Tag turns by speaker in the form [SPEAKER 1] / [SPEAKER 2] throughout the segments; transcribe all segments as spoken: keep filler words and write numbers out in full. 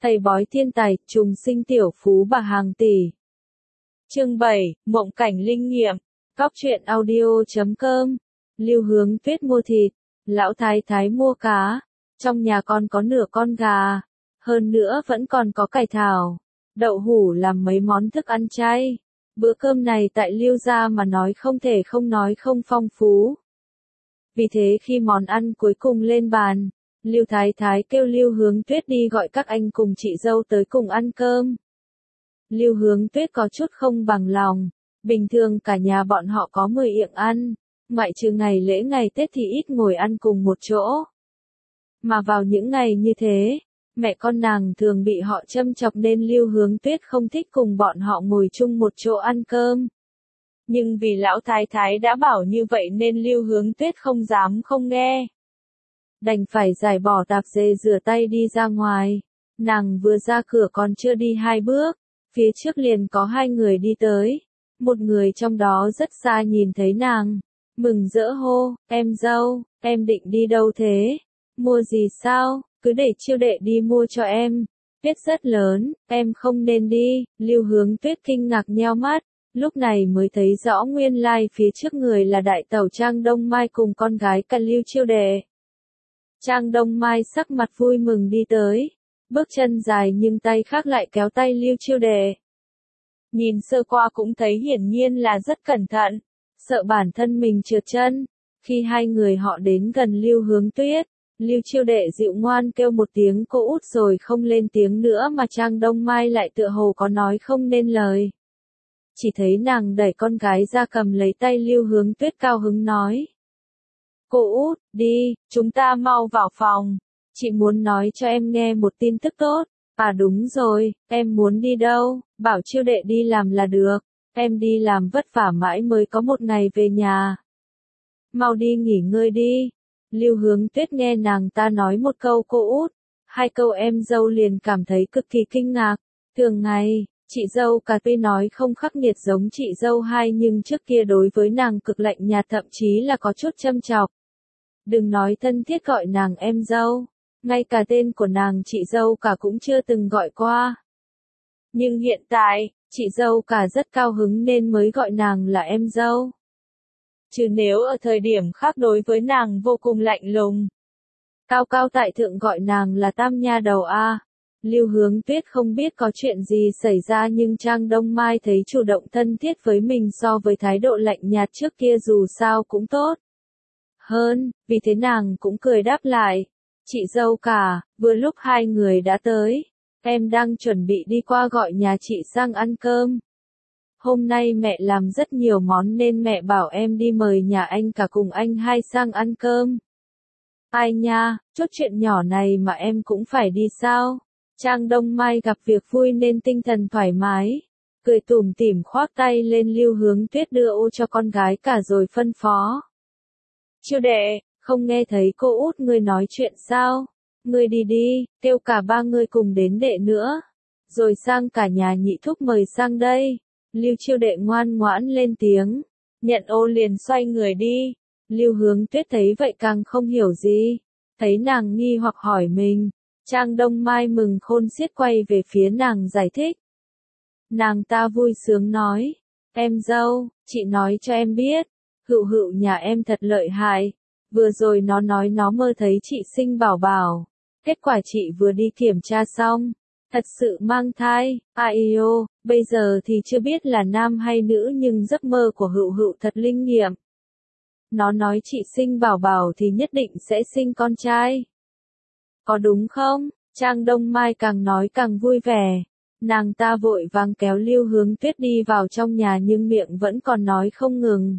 [SPEAKER 1] thầy bói thiên tài, trùng sinh tiểu phú bà hàng tỷ. Chương bảy, Mộng cảnh linh nghiệm. Cóc truyện audio chấm com. Lưu Hướng Tuyết mua thịt, lão thái thái mua cá, trong nhà con có nửa con gà, hơn nữa vẫn còn có cải thảo, đậu hũ làm mấy món thức ăn chay. Bữa cơm này tại Lưu gia mà nói không thể không nói không phong phú. Vì thế khi món ăn cuối cùng lên bàn, Lưu Thái Thái kêu Lưu Hướng Tuyết đi gọi các anh cùng chị dâu tới cùng ăn cơm. Lưu Hướng Tuyết có chút không bằng lòng, bình thường cả nhà bọn họ có mười yệng ăn, ngoại trừ ngày lễ ngày Tết thì ít ngồi ăn cùng một chỗ. Mà vào những ngày như thế, mẹ con nàng thường bị họ châm chọc nên Lưu Hướng Tuyết không thích cùng bọn họ ngồi chung một chỗ ăn cơm. Nhưng vì lão thái thái đã bảo như vậy nên Lưu Hướng Tuyết không dám không nghe. Đành phải giải bỏ tạp dề rửa tay đi ra ngoài. Nàng vừa ra cửa còn chưa đi hai bước, phía trước liền có hai người đi tới. Một người trong đó rất xa nhìn thấy nàng, mừng rỡ hô, em dâu, em định đi đâu thế? Mua gì sao? Cứ để chiêu đệ đi mua cho em. Tuyết rất lớn, em không nên đi. Lưu Hướng Tuyết kinh ngạc nheo mắt, lúc này mới thấy rõ nguyên lai phía trước người là đại tẩu Trang Đông Mai cùng con gái cả Lưu chiêu đệ. Trang Đông Mai sắc mặt vui mừng đi tới, bước chân dài nhưng tay khác lại kéo tay Lưu chiêu đệ. Nhìn sơ qua cũng thấy hiển nhiên là rất cẩn thận, sợ bản thân mình trượt chân. Khi hai người họ đến gần Lưu Hướng Tuyết, Lưu chiêu đệ dịu ngoan kêu một tiếng cô út rồi không lên tiếng nữa mà Trang Đông Mai lại tựa hồ có nói không nên lời. Chỉ thấy nàng đẩy con gái ra cầm lấy tay Lưu Hướng Tuyết cao hứng nói. Cô út, đi, chúng ta mau vào phòng. Chị muốn nói cho em nghe một tin tức tốt. À đúng rồi, em muốn đi đâu? Bảo chiêu đệ đi làm là được. Em đi làm vất vả mãi mới có một ngày về nhà. Mau đi nghỉ ngơi đi. Lưu Hướng Tuyết nghe nàng ta nói một câu cô út, hai câu em dâu liền cảm thấy cực kỳ kinh ngạc. Thường ngày, chị dâu cả tuy nói không khắc nghiệt giống chị dâu hai nhưng trước kia đối với nàng cực lạnh nhạt thậm chí là có chút châm chọc. Đừng nói thân thiết gọi nàng em dâu, ngay cả tên của nàng chị dâu cả cũng chưa từng gọi qua. Nhưng hiện tại, chị dâu cả rất cao hứng nên mới gọi nàng là em dâu. Chứ nếu ở thời điểm khác đối với nàng vô cùng lạnh lùng. Cao cao tại thượng gọi nàng là tam nha đầu a. Lưu Hướng Tuyết không biết có chuyện gì xảy ra nhưng Trang Đông Mai thấy chủ động thân thiết với mình so với thái độ lạnh nhạt trước kia dù sao cũng tốt hơn, vì thế nàng cũng cười đáp lại. Chị dâu cả, vừa lúc hai người đã tới, em đang chuẩn bị đi qua gọi nhà chị sang ăn cơm. Hôm nay mẹ làm rất nhiều món nên mẹ bảo em đi mời nhà anh cả cùng anh hai sang ăn cơm. Ai nha, chút chuyện nhỏ này mà em cũng phải đi sao? Trang Đông Mai gặp việc vui nên tinh thần thoải mái, cười tủm tỉm khoác tay lên Lưu Hướng Tuyết đưa ô cho con gái cả rồi phân phó. Chiêu đệ, không nghe thấy cô út ngươi nói chuyện sao? Ngươi đi đi, kêu cả ba ngươi cùng đến đệ nữa. Rồi sang cả nhà nhị thúc mời sang đây. Lưu chiêu đệ ngoan ngoãn lên tiếng, nhận ô liền xoay người đi. Lưu Hướng Tuyết thấy vậy càng không hiểu gì, thấy nàng nghi hoặc hỏi mình. Trang Đông Mai mừng khôn xiết quay về phía nàng giải thích. Nàng ta vui sướng nói, em dâu, chị nói cho em biết, hựu hựu nhà em thật lợi hại, vừa rồi nó nói nó mơ thấy chị sinh bảo bảo, kết quả chị vừa đi kiểm tra xong, thật sự mang thai, ai ô, bây giờ thì chưa biết là nam hay nữ nhưng giấc mơ của hựu hựu thật linh nghiệm. Nó nói chị sinh bảo bảo thì nhất định sẽ sinh con trai. Có đúng không? Trang Đông Mai càng nói càng vui vẻ. Nàng ta vội vàng kéo Lưu Hướng Tuyết đi vào trong nhà nhưng miệng vẫn còn nói không ngừng.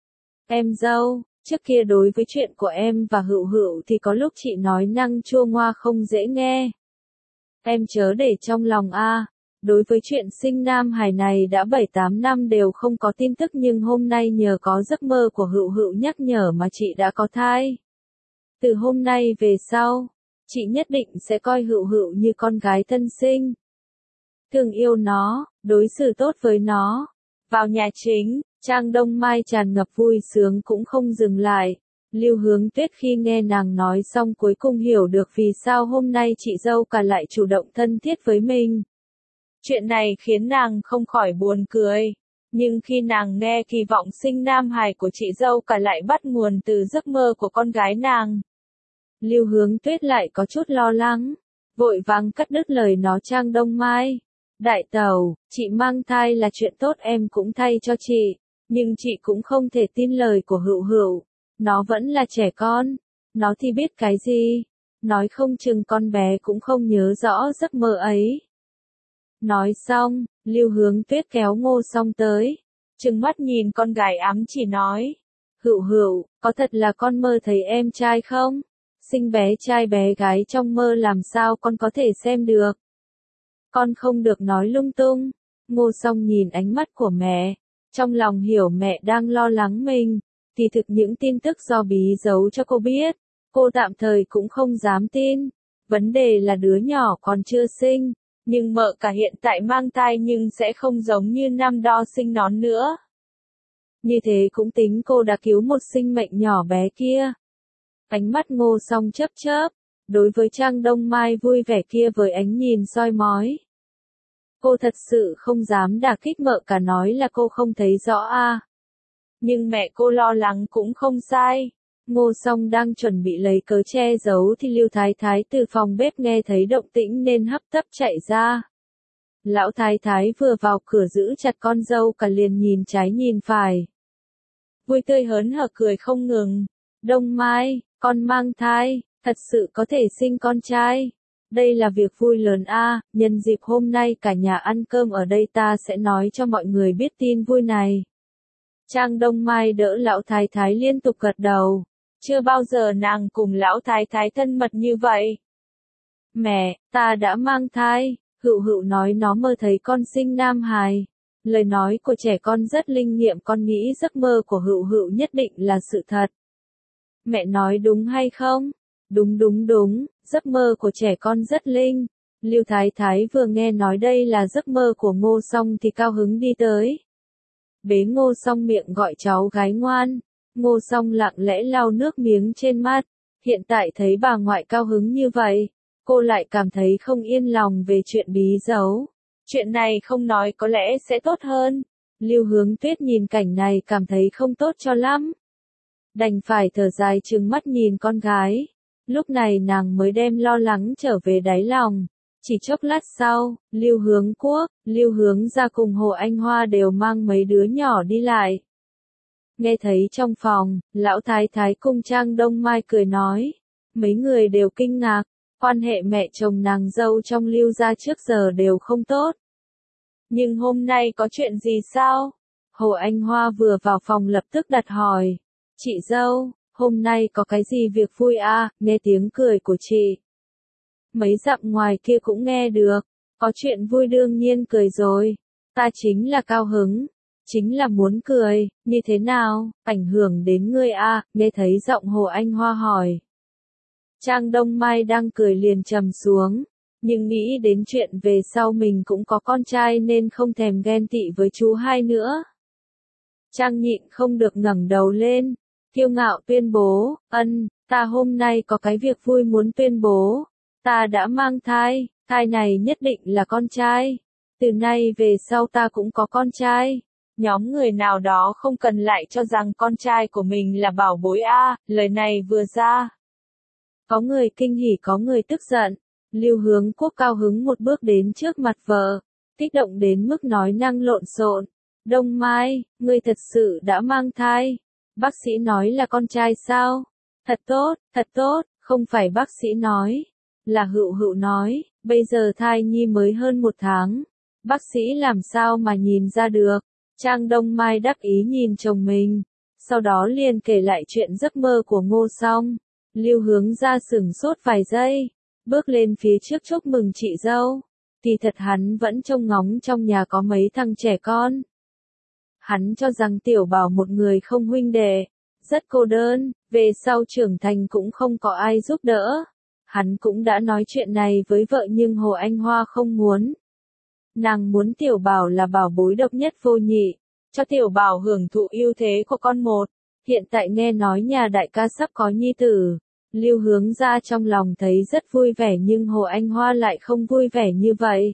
[SPEAKER 1] Em dâu, trước kia đối với chuyện của em và hựu hựu thì có lúc chị nói năng chua ngoa không dễ nghe. Em chớ để trong lòng a. Đối với chuyện sinh nam hài này đã bảy tám năm đều không có tin tức nhưng hôm nay nhờ có giấc mơ của hựu hựu nhắc nhở mà chị đã có thai. Từ hôm nay về sau, chị nhất định sẽ coi hựu hựu như con gái thân sinh. Thương yêu nó, đối xử tốt với nó. Vào nhà chính, Trang Đông Mai tràn ngập vui sướng cũng không dừng lại. Lưu Hướng Tuyết khi nghe nàng nói xong cuối cùng hiểu được vì sao hôm nay chị dâu cả lại chủ động thân thiết với mình. Chuyện này khiến nàng không khỏi buồn cười. Nhưng khi nàng nghe kỳ vọng sinh nam hài của chị dâu cả lại bắt nguồn từ giấc mơ của con gái nàng, Lưu Hướng Tuyết lại có chút lo lắng, vội vàng cắt đứt lời nó. Trang Đông Mai, đại tẩu, chị mang thai là chuyện tốt em cũng thay cho chị, nhưng chị cũng không thể tin lời của Hựu Hựu, nó vẫn là trẻ con, nó thì biết cái gì, nói không chừng con bé cũng không nhớ rõ giấc mơ ấy. Nói xong, Lưu Hướng Tuyết kéo Ngô Song tới, trừng mắt nhìn con gái ám chỉ nói, Hựu Hựu, có thật là con mơ thấy em trai không? Sinh bé trai bé gái trong mơ làm sao con có thể xem được? Con không được nói lung tung. Ngô Song nhìn ánh mắt của mẹ, trong lòng hiểu mẹ đang lo lắng mình, kỳ thực những tin tức do Bí giấu cho cô biết, cô tạm thời cũng không dám tin. Vấn đề là đứa nhỏ còn chưa sinh, nhưng mợ cả hiện tại mang thai nhưng sẽ không giống như năm đó sinh nón nữa. Như thế cũng tính cô đã cứu một sinh mệnh nhỏ bé kia. Ánh mắt Ngô Song chớp chớp, đối với Trang Đông Mai vui vẻ kia với ánh nhìn soi mói. Cô thật sự không dám đả kích mợ cả, nói là cô không thấy rõ a. À. Nhưng mẹ cô lo lắng cũng không sai. Ngô Song đang chuẩn bị lấy cớ che giấu thì Lưu Thái Thái từ phòng bếp nghe thấy động tĩnh nên hấp tấp chạy ra. Lão Thái Thái vừa vào cửa giữ chặt con dâu cả liền nhìn trái nhìn phải. Vui tươi hớn hở cười không ngừng. Đông Mai, con mang thai, thật sự có thể sinh con trai. Đây là việc vui lớn a, à, nhân dịp hôm nay cả nhà ăn cơm ở đây ta sẽ nói cho mọi người biết tin vui này. Trang Đông Mai đỡ Lão Thái Thái liên tục gật đầu. Chưa bao giờ nàng cùng Lão Thái Thái thân mật như vậy. Mẹ, ta đã mang thai, Hựu Hựu nói nó mơ thấy con sinh nam hài. Lời nói của trẻ con rất linh nghiệm, con nghĩ giấc mơ của Hựu Hựu nhất định là sự thật. Mẹ nói đúng hay không? Đúng đúng đúng, giấc mơ của trẻ con rất linh. Lưu Thái Thái vừa nghe nói đây là giấc mơ của Ngô Song thì cao hứng đi tới. Bế Ngô Song miệng gọi cháu gái ngoan. Ngô Song lặng lẽ lau nước miếng trên mắt. Hiện tại thấy bà ngoại cao hứng như vậy, cô lại cảm thấy không yên lòng về chuyện Bí giấu. Chuyện này không nói có lẽ sẽ tốt hơn. Lưu Hướng Tuyết nhìn cảnh này cảm thấy không tốt cho lắm. Đành phải thở dài trừng mắt nhìn con gái. Lúc này nàng mới đem lo lắng trở về đáy lòng. Chỉ chốc lát sau, Lưu Hướng Quốc, Lưu Hướng Gia cùng Hồ Anh Hoa đều mang mấy đứa nhỏ đi lại. Nghe thấy trong phòng, Lão Thái Thái cùng Trang Đông Mai cười nói. Mấy người đều kinh ngạc, quan hệ mẹ chồng nàng dâu trong Lưu gia trước giờ đều không tốt. Nhưng hôm nay có chuyện gì sao? Hồ Anh Hoa vừa vào phòng lập tức đặt hỏi. Chị dâu, hôm nay có cái gì việc vui à? Nghe tiếng cười của chị. Mấy dặm ngoài kia cũng nghe được. Có chuyện vui đương nhiên cười rồi. Ta chính là cao hứng. Chính là muốn cười. Như thế nào? Ảnh hưởng đến ngươi à? Nghe thấy giọng Hồ Anh Hoa hỏi. Trang Đông Mai đang cười liền trầm xuống. Nhưng nghĩ đến chuyện về sau mình cũng có con trai nên không thèm ghen tị với chú hai nữa. Trang nhịn không được ngẩng đầu lên. Kiêu ngạo tuyên bố, ân, ta hôm nay có cái việc vui muốn tuyên bố. Ta đã mang thai, thai này nhất định là con trai. Từ nay về sau ta cũng có con trai. Nhóm người nào đó không cần lại cho rằng con trai của mình là bảo bối a. À, lời này vừa ra. Có người kinh hỉ có người tức giận. Lưu Hướng Quốc cao hứng một bước đến trước mặt vợ. Kích động đến mức nói năng lộn xộn. Đông Mai, ngươi thật sự đã mang thai. Bác sĩ nói là con trai sao? Thật tốt, thật tốt, không phải bác sĩ nói. Là Hựu Hựu nói, bây giờ thai nhi mới hơn một tháng. Bác sĩ làm sao mà nhìn ra được? Trang Đông Mai đắc ý nhìn chồng mình. Sau đó liền kể lại chuyện giấc mơ của Ngô Song. Lưu Hướng Gia sửng sốt vài giây. Bước lên phía trước chúc mừng chị dâu. Kỳ thật hắn vẫn trông ngóng trong nhà có mấy thằng trẻ con. Hắn cho rằng Tiểu Bảo một người không huynh đệ, rất cô đơn, về sau trưởng thành cũng không có ai giúp đỡ. Hắn cũng đã nói chuyện này với vợ nhưng Hồ Anh Hoa không muốn. Nàng muốn Tiểu Bảo là bảo bối độc nhất vô nhị, cho Tiểu Bảo hưởng thụ ưu thế của con một. Hiện tại nghe nói nhà đại ca sắp có nhi tử, Lưu Hướng Gia trong lòng thấy rất vui vẻ nhưng Hồ Anh Hoa lại không vui vẻ như vậy.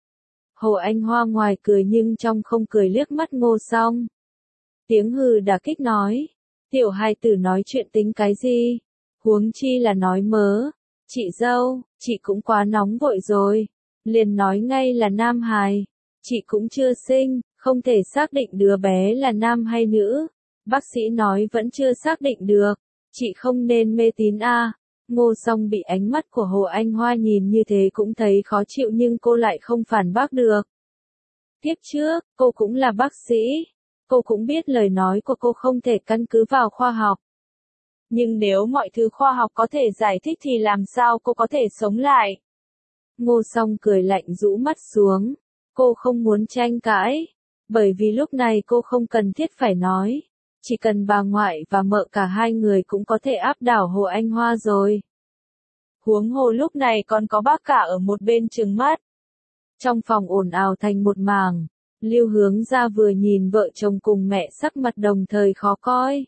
[SPEAKER 1] Hồ Anh Hoa ngoài cười nhưng trong không cười liếc mắt Ngô Song. Tiếng hừ đả kích nói, tiểu hài tử nói chuyện tính cái gì, huống chi là nói mớ, chị dâu, chị cũng quá nóng vội rồi, liền nói ngay là nam hài, chị cũng chưa sinh, không thể xác định đứa bé là nam hay nữ, bác sĩ nói vẫn chưa xác định được, chị không nên mê tín a. À. Ngô Song bị ánh mắt của Hồ Anh Hoa nhìn như thế cũng thấy khó chịu nhưng cô lại không phản bác được. Tiếp trước, cô cũng là bác sĩ, cô cũng biết lời nói của cô không thể căn cứ vào khoa học. Nhưng nếu mọi thứ khoa học có thể giải thích thì làm sao cô có thể sống lại? Ngô Song cười lạnh rũ mắt xuống, cô không muốn tranh cãi, bởi vì lúc này cô không cần thiết phải nói. Chỉ cần bà ngoại và mợ cả hai người cũng có thể áp đảo Hồ Anh Hoa rồi. Huống hồ lúc này còn có bác cả ở một bên trừng mắt. Trong phòng ồn ào thành một màng, Lưu Hướng Gia vừa nhìn vợ chồng cùng mẹ sắc mặt đồng thời khó coi.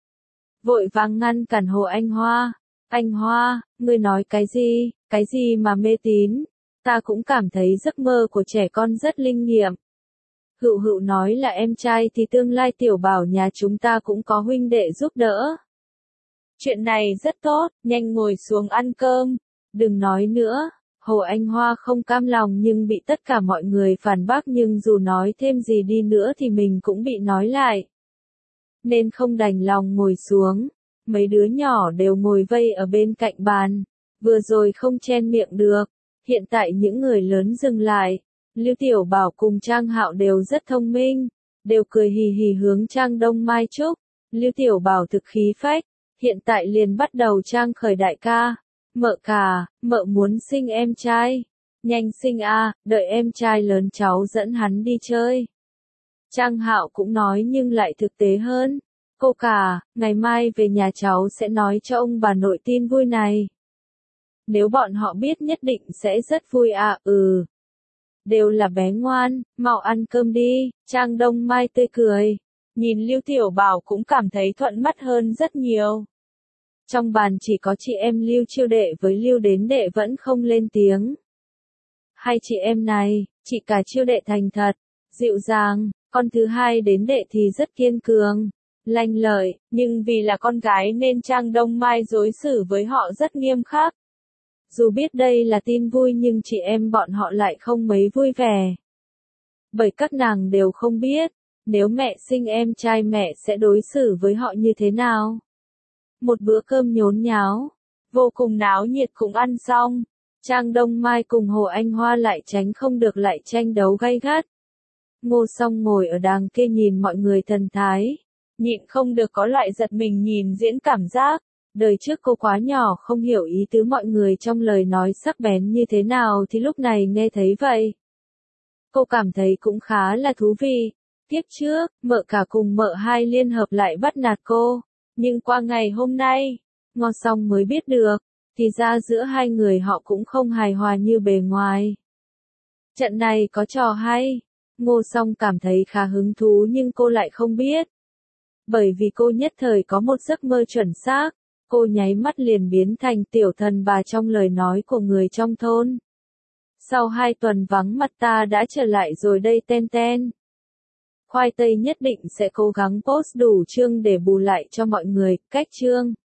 [SPEAKER 1] Vội vàng ngăn cản Hồ Anh Hoa. Anh Hoa, ngươi nói cái gì, cái gì mà mê tín, ta cũng cảm thấy giấc mơ của trẻ con rất linh nghiệm. Hữu Hữu nói là em trai thì tương lai tiểu bảo nhà chúng ta cũng có huynh đệ giúp đỡ. Chuyện này rất tốt, nhanh ngồi xuống ăn cơm, đừng nói nữa. Hồ Anh Hoa không cam lòng nhưng bị tất cả mọi người phản bác nhưng dù nói thêm gì đi nữa thì mình cũng bị nói lại. Nên không đành lòng ngồi xuống, mấy đứa nhỏ đều ngồi vây ở bên cạnh bàn, vừa rồi không chen miệng được, hiện tại những người lớn dừng lại. Lưu Tiểu Bảo cùng Trang Hạo đều rất thông minh, đều cười hì hì hướng Trang Đông Mai chúc. Lưu Tiểu Bảo thực khí phách, hiện tại liền bắt đầu trang khởi đại ca. Mợ cả, mợ muốn sinh em trai. Nhanh sinh a, đợi em trai lớn cháu dẫn hắn đi chơi. Trang Hạo cũng nói nhưng lại thực tế hơn. Cô cả, ngày mai về nhà cháu sẽ nói cho ông bà nội tin vui này. Nếu bọn họ biết nhất định sẽ rất vui à, ừ. Đều là bé ngoan, mau ăn cơm đi, Trang Đông Mai tươi cười. Nhìn Lưu Tiểu Bảo cũng cảm thấy thuận mắt hơn rất nhiều. Trong bàn chỉ có chị em Lưu Chiêu Đệ với Lưu Đến Đệ vẫn không lên tiếng. Hai chị em này, chị cả Chiêu Đệ thành thật, dịu dàng, con thứ hai Đến Đệ thì rất kiên cường, lanh lợi, nhưng vì là con gái nên Trang Đông Mai đối xử với họ rất nghiêm khắc. Dù biết đây là tin vui nhưng chị em bọn họ lại không mấy vui vẻ. Bởi các nàng đều không biết, nếu mẹ sinh em trai mẹ sẽ đối xử với họ như thế nào. Một bữa cơm nhốn nháo, vô cùng náo nhiệt cũng ăn xong, Trang Đông Mai cùng Hồ Anh Hoa lại tránh không được lại tranh đấu gay gắt. Ngô Song ngồi ở đàng kia nhìn mọi người thần thái, nhịn không được có loại giật mình nhìn diễn cảm giác. Đời trước cô quá nhỏ không hiểu ý tứ mọi người trong lời nói sắc bén như thế nào thì lúc này nghe thấy vậy. Cô cảm thấy cũng khá là thú vị. Tiếp trước, mợ cả cùng mợ hai liên hợp lại bắt nạt cô. Nhưng qua ngày hôm nay, Ngô Song mới biết được, thì ra giữa hai người họ cũng không hài hòa như bề ngoài. Trận này có trò hay. Ngô Song cảm thấy khá hứng thú nhưng cô lại không biết. Bởi vì cô nhất thời có một giấc mơ chuẩn xác. Cô nháy mắt liền biến thành tiểu thần bà trong lời nói của người trong thôn. Sau hai tuần vắng mặt ta đã trở lại rồi đây ten ten. Khoai tây nhất định sẽ cố gắng post đủ chương để bù lại cho mọi người, cách chương.